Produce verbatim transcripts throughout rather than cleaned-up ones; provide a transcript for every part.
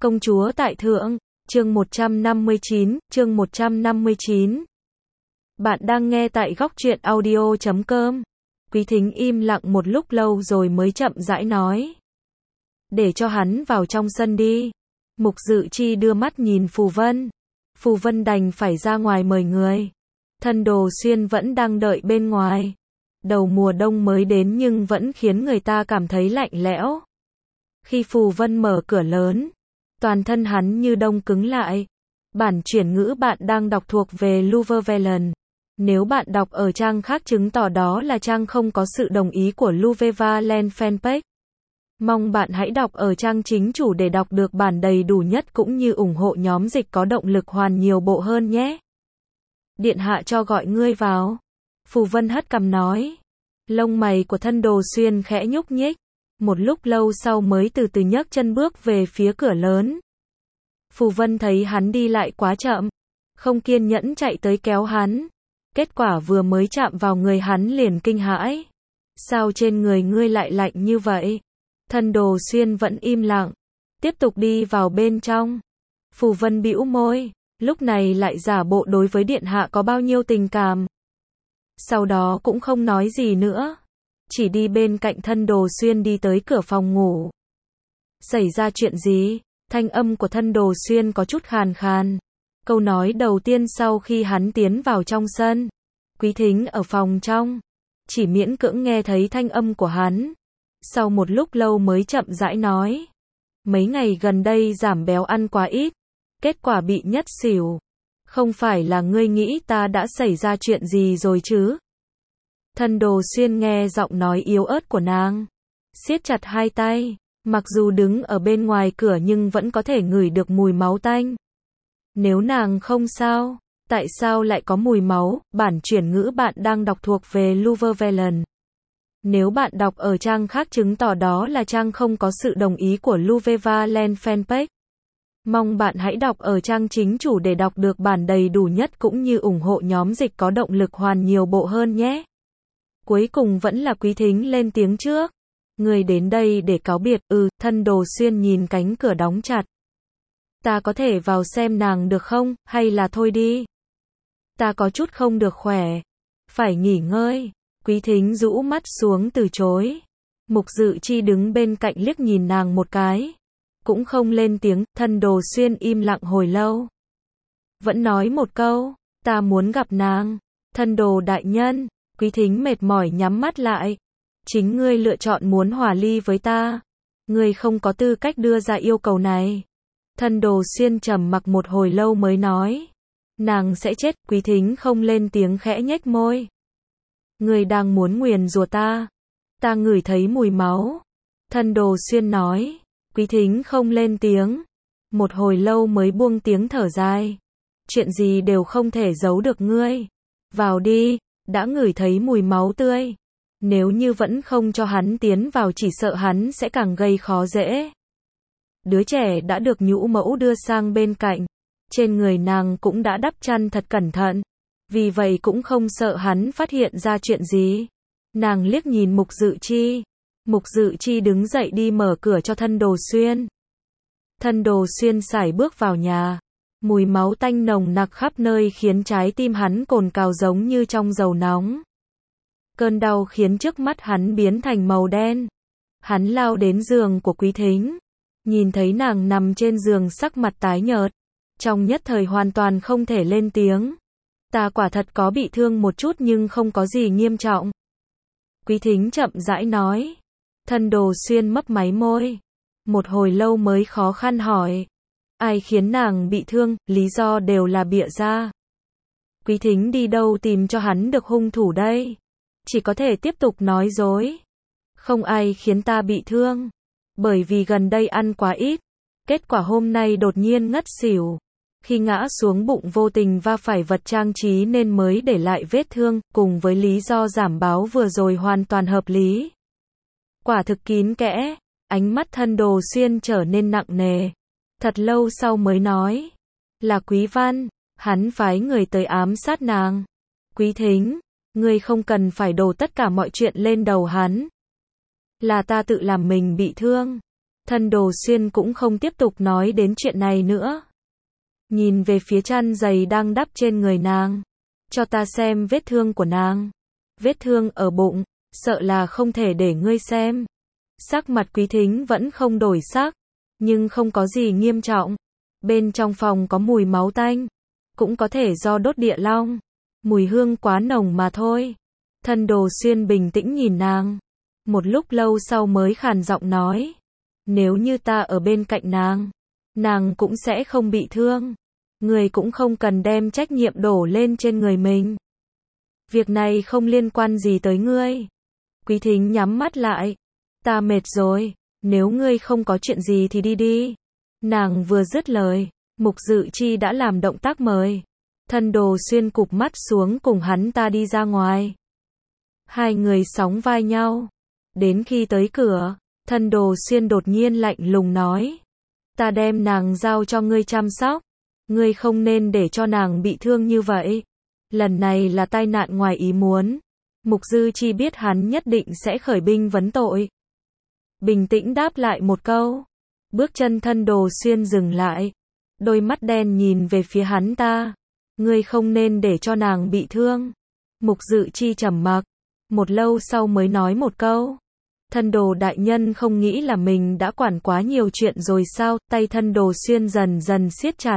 Công chúa tại thượng, chương một trăm năm mươi chín, chương một trăm năm mươi chín. Bạn đang nghe tại góc truyện audio chấm com. Quý Thính im lặng một lúc lâu rồi mới chậm rãi nói. Để cho hắn vào trong sân đi. Mục Dự Chi đưa mắt nhìn Phù Vân. Phù Vân đành phải ra ngoài mời người. Thân Đồ Xuyên vẫn đang đợi bên ngoài. Đầu mùa đông mới đến nhưng vẫn khiến người ta cảm thấy lạnh lẽo. Khi Phù Vân mở cửa lớn, toàn thân hắn như đông cứng lại. Bản chuyển ngữ bạn đang đọc thuộc về Luvevelen. Nếu bạn đọc ở trang khác chứng tỏ đó là trang không có sự đồng ý của Luvevelen fanpage. Mong bạn hãy đọc ở trang chính chủ để đọc được bản đầy đủ nhất cũng như ủng hộ nhóm dịch có động lực hoàn nhiều bộ hơn nhé. Điện hạ cho gọi ngươi vào. Phù Vân hất cằm nói. Lông mày của Thân Đồ Xuyên khẽ nhúc nhích. Một lúc lâu sau mới từ từ nhấc chân bước về phía cửa lớn. Phù Vân thấy hắn đi lại quá chậm, không kiên nhẫn chạy tới kéo hắn. Kết quả vừa mới chạm vào người hắn liền kinh hãi. Sao trên người ngươi lại lạnh như vậy? Thân Đồ Xuyên vẫn im lặng, tiếp tục đi vào bên trong. Phù Vân bĩu môi, lúc này lại giả bộ đối với điện hạ có bao nhiêu tình cảm. Sau đó cũng không nói gì nữa, chỉ đi bên cạnh Thân Đồ Xuyên đi tới cửa phòng ngủ. Xảy ra chuyện gì? Thanh âm của Thân Đồ Xuyên có chút khàn khàn. Câu nói đầu tiên sau khi hắn tiến vào trong sân. Quý Thính ở phòng trong, chỉ miễn cưỡng nghe thấy thanh âm của hắn. Sau một lúc lâu mới chậm rãi nói. Mấy ngày gần đây giảm béo ăn quá ít, kết quả bị nhất xỉu. Không phải là ngươi nghĩ ta đã xảy ra chuyện gì rồi chứ? Thân Đồ Xuyên nghe giọng nói yếu ớt của nàng, siết chặt hai tay, mặc dù đứng ở bên ngoài cửa nhưng vẫn có thể ngửi được mùi máu tanh. Nếu nàng không sao, tại sao lại có mùi máu? Bản chuyển ngữ bạn đang đọc thuộc về Luvevelen. Nếu bạn đọc ở trang khác chứng tỏ đó là trang không có sự đồng ý của Luvevelen fanpage. Mong bạn hãy đọc ở trang chính chủ để đọc được bản đầy đủ nhất cũng như ủng hộ nhóm dịch có động lực hoàn nhiều bộ hơn nhé. Cuối cùng vẫn là Quý Thính lên tiếng trước. Người đến đây để cáo biệt. Ừ, Thân Đồ Xuyên nhìn cánh cửa đóng chặt. Ta có thể vào xem nàng được không, hay là thôi đi? Ta có chút không được khỏe, phải nghỉ ngơi. Quý Thính rũ mắt xuống từ chối. Mục Dự Chi đứng bên cạnh liếc nhìn nàng một cái, cũng không lên tiếng. Thân Đồ Xuyên im lặng hồi lâu, vẫn nói một câu, ta muốn gặp nàng. Thân Đồ đại nhân. Quý Thính mệt mỏi nhắm mắt lại. Chính ngươi lựa chọn muốn hòa ly với ta, ngươi không có tư cách đưa ra yêu cầu này. Thân Đồ Xuyên trầm mặc một hồi lâu mới nói. Nàng sẽ chết. Quý Thính không lên tiếng khẽ nhếch môi. Ngươi đang muốn nguyền rủa ta. Ta ngửi thấy mùi máu. Thân Đồ Xuyên nói. Quý Thính không lên tiếng. Một hồi lâu mới buông tiếng thở dài. Chuyện gì đều không thể giấu được ngươi. Vào đi, đã ngửi thấy mùi máu tươi. Nếu như vẫn không cho hắn tiến vào chỉ sợ hắn sẽ càng gây khó dễ. Đứa trẻ đã được nhũ mẫu đưa sang bên cạnh. Trên người nàng cũng đã đắp chăn thật cẩn thận. Vì vậy cũng không sợ hắn phát hiện ra chuyện gì. Nàng liếc nhìn Mục Dự Chi. Mục Dự Chi đứng dậy đi mở cửa cho Thân Đồ Xuyên. Thân Đồ Xuyên sải bước vào nhà. Mùi máu tanh nồng nặc khắp nơi khiến trái tim hắn cồn cào giống như trong dầu nóng. Cơn đau khiến trước mắt hắn biến thành màu đen. Hắn lao đến giường của Quý Thính. Nhìn thấy nàng nằm trên giường sắc mặt tái nhợt. Trong nhất thời hoàn toàn không thể lên tiếng. Ta quả thật có bị thương một chút nhưng không có gì nghiêm trọng. Quý Thính chậm rãi nói. Thân Đồ Xuyên mấp máy môi. Một hồi lâu mới khó khăn hỏi. Ai khiến nàng bị thương? Lý do đều là bịa ra. Quý Thính đi đâu tìm cho hắn được hung thủ đây? Chỉ có thể tiếp tục nói dối. Không ai khiến ta bị thương. Bởi vì gần đây ăn quá ít. Kết quả hôm nay đột nhiên ngất xỉu. Khi ngã xuống bụng vô tình va phải vật trang trí nên mới để lại vết thương. Cùng với lý do giảm béo vừa rồi hoàn toàn hợp lý. Quả thực kín kẽ. Ánh mắt Thân Đồ Xuyên trở nên nặng nề. Thật lâu sau mới nói. Là Quý Văn. Hắn phái người tới ám sát nàng. Quý Thính. Ngươi không cần phải đổ tất cả mọi chuyện lên đầu hắn. Là ta tự làm mình bị thương. Thân Đồ Xuyên cũng không tiếp tục nói đến chuyện này nữa. Nhìn về phía chăn giày đang đắp trên người nàng. Cho ta xem vết thương của nàng. Vết thương ở bụng, sợ là không thể để ngươi xem. Sắc mặt Quý Thính vẫn không đổi sắc, nhưng không có gì nghiêm trọng. Bên trong phòng có mùi máu tanh, cũng có thể do đốt địa long. Mùi hương quá nồng mà thôi. Thân Đồ Xuyên bình tĩnh nhìn nàng. Một lúc lâu sau mới khàn giọng nói. Nếu như ta ở bên cạnh nàng, nàng cũng sẽ không bị thương. Người cũng không cần đem trách nhiệm đổ lên trên người mình. Việc này không liên quan gì tới ngươi. Quý Thính nhắm mắt lại. Ta mệt rồi, nếu ngươi không có chuyện gì thì đi đi. Nàng vừa dứt lời, Mục Dự Chi đã làm động tác mời. Thân Đồ Xuyên cụp mắt xuống cùng hắn ta đi ra ngoài. Hai người sóng vai nhau. Đến khi tới cửa, Thân Đồ Xuyên đột nhiên lạnh lùng nói. Ta đem nàng giao cho ngươi chăm sóc. Ngươi không nên để cho nàng bị thương như vậy. Lần này là tai nạn ngoài ý muốn. Mục Dư Chi biết hắn nhất định sẽ khởi binh vấn tội. Bình tĩnh đáp lại một câu. Bước chân Thân Đồ Xuyên dừng lại. Đôi mắt đen nhìn về phía hắn ta. Ngươi không nên để cho nàng bị thương. Mục Dự Chi trầm mặc. Một lâu sau mới nói một câu. Thân Đồ đại nhân không nghĩ là mình đã quản quá nhiều chuyện rồi sao? Tay Thân Đồ Xuyên dần dần siết chặt.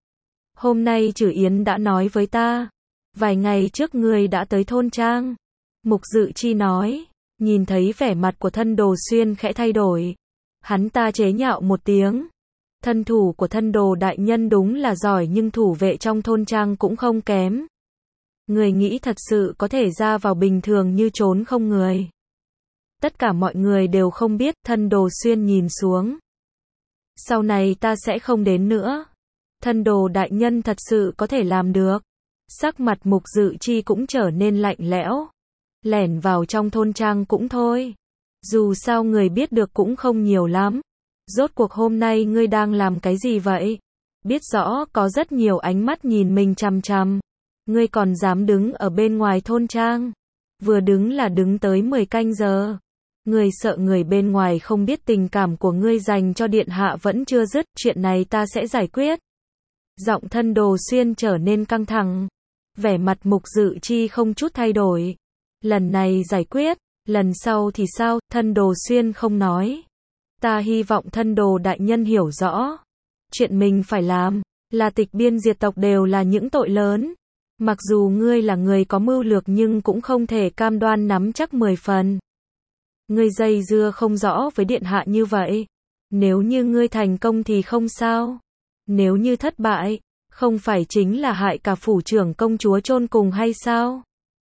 Hôm nay Trử Yến đã nói với ta. Vài ngày trước ngươi đã tới thôn trang. Mục Dự Chi nói. Nhìn thấy vẻ mặt của Thân Đồ Xuyên khẽ thay đổi. Hắn ta chế nhạo một tiếng. Thân thủ của Thân Đồ đại nhân đúng là giỏi nhưng thủ vệ trong thôn trang cũng không kém. Người nghĩ thật sự có thể ra vào bình thường như trốn không người. Tất cả mọi người đều không biết. Thân Đồ Xuyên nhìn xuống. Sau này ta sẽ không đến nữa. Thân Đồ đại nhân thật sự có thể làm được. Sắc mặt Mục Dự Chi cũng trở nên lạnh lẽo. Lẻn vào trong thôn trang cũng thôi. Dù sao người biết được cũng không nhiều lắm. Rốt cuộc hôm nay ngươi đang làm cái gì vậy? Biết rõ có rất nhiều ánh mắt nhìn mình chằm chằm. Ngươi còn dám đứng ở bên ngoài thôn trang. Vừa đứng là đứng tới mười canh giờ. Ngươi sợ người bên ngoài không biết tình cảm của ngươi dành cho điện hạ vẫn chưa dứt. Chuyện này ta sẽ giải quyết. Giọng Thân Đồ Xuyên trở nên căng thẳng. Vẻ mặt Mục Dự Chi không chút thay đổi. Lần này giải quyết, lần sau thì sao? Thân Đồ Xuyên không nói. Ta hy vọng Thân Đồ đại nhân hiểu rõ. Chuyện mình phải làm, là tịch biên diệt tộc đều là những tội lớn. Mặc dù ngươi là người có mưu lược nhưng cũng không thể cam đoan nắm chắc mười phần. Ngươi dây dưa không rõ với điện hạ như vậy. Nếu như ngươi thành công thì không sao. Nếu như thất bại, không phải chính là hại cả phủ trưởng công chúa chôn cùng hay sao?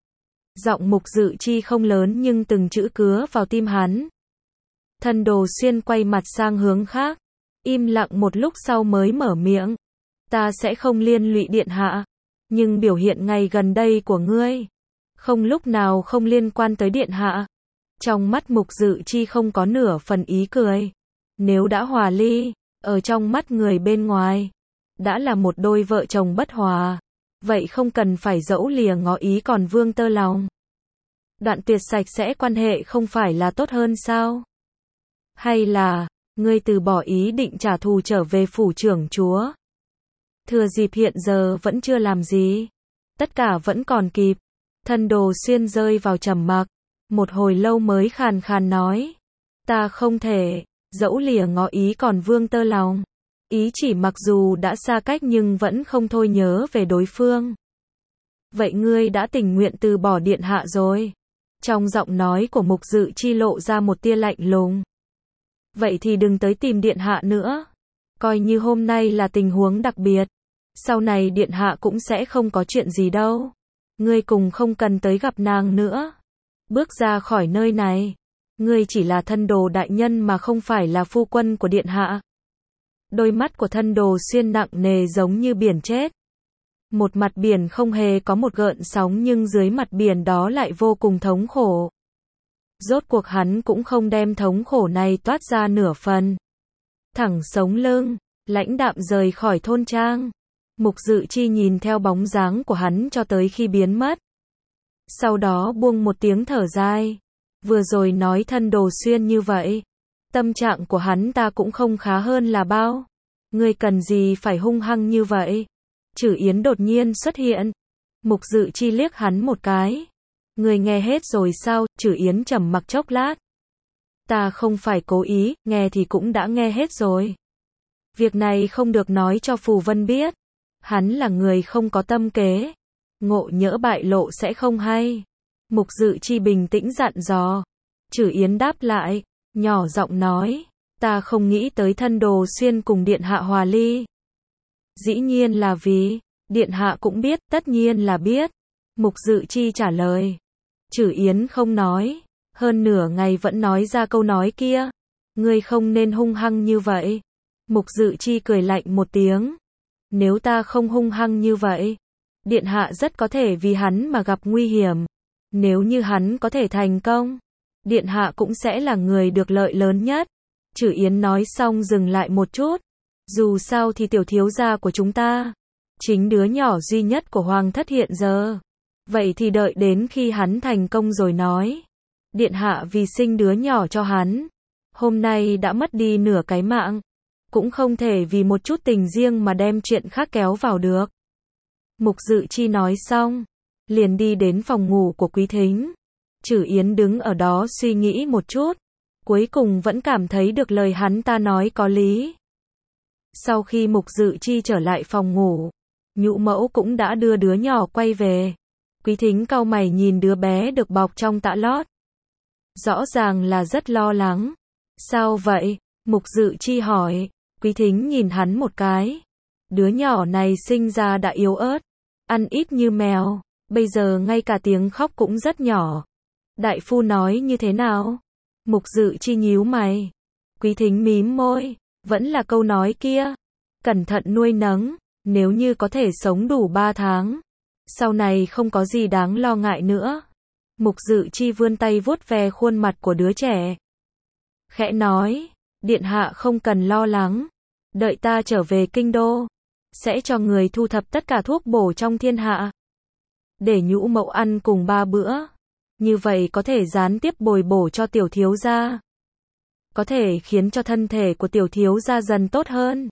Giọng Mục Dự Chi không lớn nhưng từng chữ cứa vào tim hắn. Thân Đồ Xuyên quay mặt sang hướng khác. Im lặng một lúc sau mới mở miệng. Ta sẽ không liên lụy điện hạ. Nhưng biểu hiện ngày gần đây của ngươi. Không lúc nào không liên quan tới điện hạ. Trong mắt Mục Dự Chi không có nửa phần ý cười. Nếu đã hòa ly, ở trong mắt người bên ngoài. Đã là một đôi vợ chồng bất hòa. Vậy không cần phải dẫu lìa ngó ý còn vương tơ lòng. Đoạn tuyệt sạch sẽ quan hệ không phải là tốt hơn sao? Hay là, ngươi từ bỏ ý định trả thù trở về phủ trưởng chúa? Thừa dịp hiện giờ vẫn chưa làm gì. Tất cả vẫn còn kịp. Thân Đồ Xuyên rơi vào trầm mặc. Một hồi lâu mới khàn khàn nói. Ta không thể, dẫu lìa ngó ý còn vương tơ lòng. Ý chỉ mặc dù đã xa cách nhưng vẫn không thôi nhớ về đối phương. Vậy ngươi đã tình nguyện từ bỏ điện hạ rồi. Trong giọng nói của Mục Dự Chi lộ ra một tia lạnh lùng. Vậy thì đừng tới tìm điện hạ nữa. Coi như hôm nay là tình huống đặc biệt. Sau này điện hạ cũng sẽ không có chuyện gì đâu. Ngươi cùng không cần tới gặp nàng nữa. Bước ra khỏi nơi này. Ngươi chỉ là Thân Đồ đại nhân mà không phải là phu quân của điện hạ. Đôi mắt của Thân Đồ Xuyên nặng nề giống như biển chết. Một mặt biển không hề có một gợn sóng nhưng dưới mặt biển đó lại vô cùng thống khổ. Rốt cuộc hắn cũng không đem thống khổ này toát ra nửa phần. Thẳng sống lưng, lãnh đạm rời khỏi thôn trang. Mục Dự Chi nhìn theo bóng dáng của hắn cho tới khi biến mất. Sau đó buông một tiếng thở dài. Vừa rồi nói Thân Đồ Xuyên như vậy. Tâm trạng của hắn ta cũng không khá hơn là bao. Ngươi cần gì phải hung hăng như vậy? Trử Yến đột nhiên xuất hiện. Mục Dự Chi liếc hắn một cái. Ngươi nghe hết rồi sao? Trử Yến trầm mặc chốc lát. Ta không phải cố ý, nghe thì cũng đã nghe hết rồi. Việc này không được nói cho Phù Vân biết. Hắn là người không có tâm kế. Ngộ nhỡ bại lộ sẽ không hay. Mục Dự Chi bình tĩnh dặn dò. Trử Yến đáp lại, nhỏ giọng nói, ta không nghĩ tới Thân Đồ Xuyên cùng Điện Hạ hòa ly. Dĩ nhiên là vì, Điện Hạ cũng biết, tất nhiên là biết. Mục Dự Chi trả lời. Trử Yến không nói, hơn nửa ngày vẫn nói ra câu nói kia. Ngươi không nên hung hăng như vậy. Mục Dự Chi cười lạnh một tiếng. Nếu ta không hung hăng như vậy, Điện Hạ rất có thể vì hắn mà gặp nguy hiểm. Nếu như hắn có thể thành công, Điện Hạ cũng sẽ là người được lợi lớn nhất. Trử Yến nói xong dừng lại một chút. Dù sao thì tiểu thiếu gia của chúng ta, chính đứa nhỏ duy nhất của Hoàng thất hiện giờ. Vậy thì đợi đến khi hắn thành công rồi nói. Điện Hạ vì sinh đứa nhỏ cho hắn, hôm nay đã mất đi nửa cái mạng. Cũng không thể vì một chút tình riêng mà đem chuyện khác kéo vào được. Mục Dự Chi nói xong, liền đi đến phòng ngủ của Quý Thính. Trử Yến đứng ở đó suy nghĩ một chút, cuối cùng vẫn cảm thấy được lời hắn ta nói có lý. Sau khi Mục Dự Chi trở lại phòng ngủ, Nhũ Mẫu cũng đã đưa đứa nhỏ quay về. Quý Thính cau mày nhìn đứa bé được bọc trong tã lót. Rõ ràng là rất lo lắng. Sao vậy? Mục Dự Chi hỏi. Quý Thính nhìn hắn một cái. Đứa nhỏ này sinh ra đã yếu ớt, ăn ít như mèo, bây giờ ngay cả tiếng khóc cũng rất nhỏ. Đại phu nói như thế nào? Mục Dự Chi nhíu mày. Quý Thính mím môi, vẫn là câu nói kia. Cẩn thận nuôi nấng, nếu như có thể sống đủ ba tháng, sau này không có gì đáng lo ngại nữa. Mục Dự Chi vươn tay vuốt ve khuôn mặt của đứa trẻ. Khẽ nói, Điện Hạ không cần lo lắng. Đợi ta trở về kinh đô, sẽ cho người thu thập tất cả thuốc bổ trong thiên hạ. Để Nhũ Mẫu ăn cùng ba bữa. Như vậy có thể gián tiếp bồi bổ cho tiểu thiếu gia. Có thể khiến cho thân thể của tiểu thiếu gia dần tốt hơn.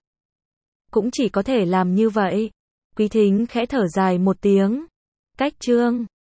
Cũng chỉ có thể làm như vậy. Quý Thính khẽ thở dài một tiếng. Cách chương